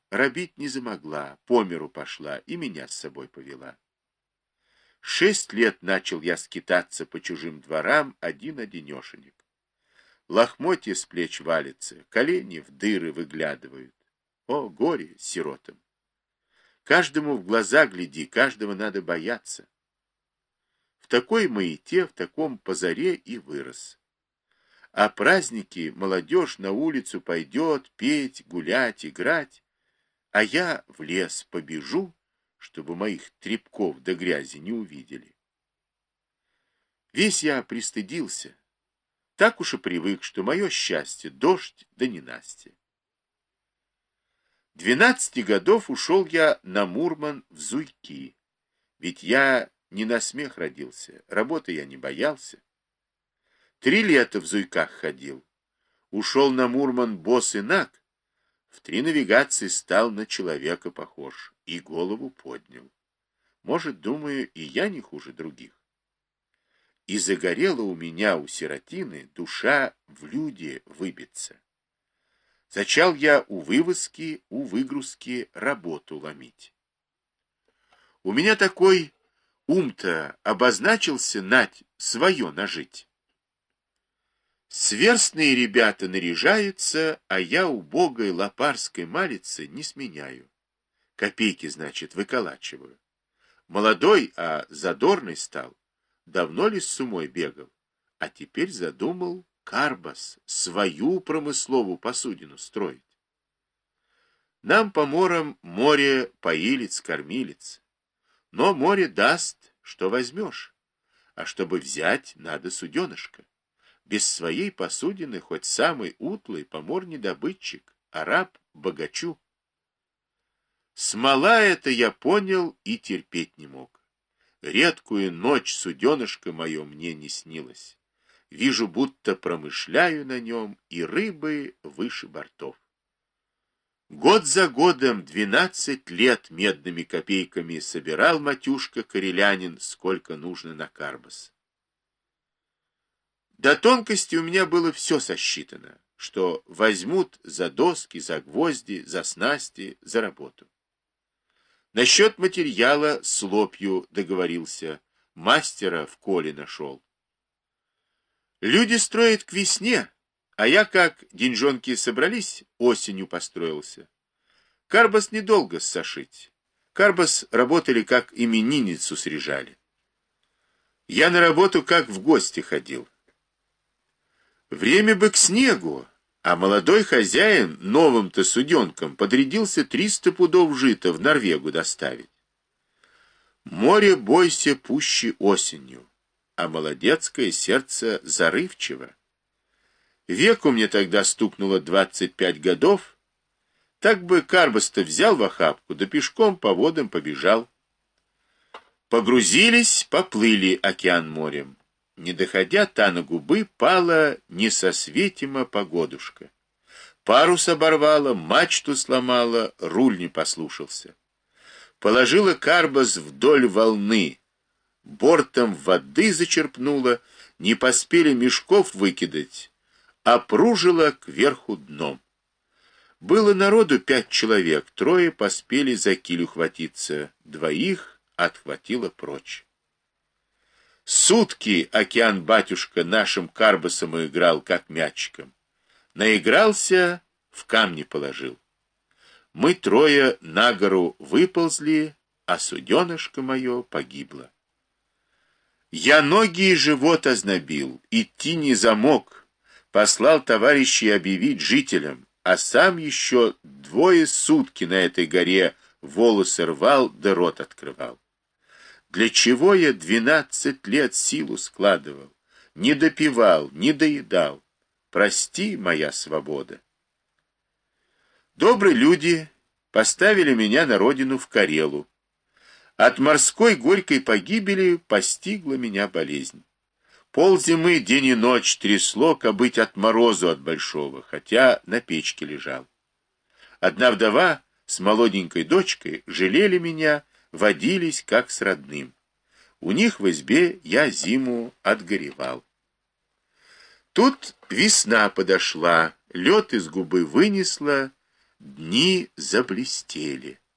робить не замогла, по миру пошла и меня с собой повела. 6 лет начал я скитаться по чужим дворам один-одинешенек. Лохмотья с плеч валятся, колени в дыры выглядывают. О, горе сиротам! Каждому в глаза гляди, каждого надо бояться. В такой маяте, в таком позаре и вырос. А праздники молодежь на улицу пойдет петь, гулять, играть, а я в лес побежу, чтобы моих трепков до грязи не увидели. Весь я пристыдился, так уж и привык, что мое счастье — дождь да ненастье. 12 годов ушел я на Мурман в Зуйки, ведь я не на смех родился, работы я не боялся. 3 лета в Зуйках ходил, ушел на Мурман босс и наг, в 3 навигации стал на человека похож и голову поднял. Может, думаю, и я не хуже других. И загорела у меня, у сиротины, душа в люди выбиться. Зачал я у вывозки, у выгрузки работу ломить. У меня такой ум-то обозначился нать свое нажить. Сверстные ребята наряжаются, а я убогой лопарской малицы не сменяю. Копейки, значит, выколачиваю. Молодой, а задорный стал. Давно ли с сумой бегал? А теперь задумал карбас, свою промысловую посудину строить. Нам, поморам, море поилец-кормилец. Но море даст, что возьмешь. А чтобы взять, надо суденышко. Без своей посудины хоть самый утлый помор не добытчик, а раб богачу. Смола это я понял и терпеть не мог. Редкую ночь суденышко мое мне не снилось. Вижу, будто промышляю на нем, и рыбы выше бортов. Год за годом 12 лет медными копейками собирал матюшка-карелянин, сколько нужно на карбас. До тонкости у меня было все сосчитано, что возьмут за доски, за гвозди, за снасти, за работу. Насчет материала с лопью договорился, мастера в Коле нашел. Люди строят к весне, а я, как деньжонки собрались, осенью построился. Карбас недолго сошить. Карбас работали, как именинницу срежали. Я на работу как в гости ходил. Время бы к снегу, а молодой хозяин новым-то суденком подрядился 300 пудов жита в Норвегу доставить. Море бойся пуще осенью, а молодецкое сердце зарывчиво. Веку мне тогда стукнуло 25 годов, так бы карбас-то взял в охапку, да пешком по водам побежал. Погрузились, поплыли океан морем. Не доходя та на губы, пала несосветима погодушка. Парус оборвала, мачту сломала, руль не послушался. Положила карбас вдоль волны, бортом воды зачерпнула, не поспели мешков выкидать, опружила кверху дном. Было народу 5 человек, 3 поспели за киль ухватиться, 2 отхватило прочь. Сутки океан-батюшка нашим карбасом играл, как мячиком. Наигрался, в камни положил. Мы 3 на гору выползли, а суденышко мое погибло. Я ноги и живот ознобил, идти не замог, послал товарищей объявить жителям, а сам еще 2 сутки на этой горе волосы рвал да рот открывал. Для чего я 12 лет силу складывал, не допивал, не доедал? Прости, моя свобода. Добрые люди поставили меня на родину в Карелу. От морской горькой погибели постигла меня болезнь. Ползимы день и ночь трясло, кабыть от морозу от большого, хотя на печке лежал. Одна вдова с молоденькой дочкой жалели меня, водились как с родным. У них в избе я зиму отгоревал. Тут весна подошла, лед из губы вынесла, Дни заблестели.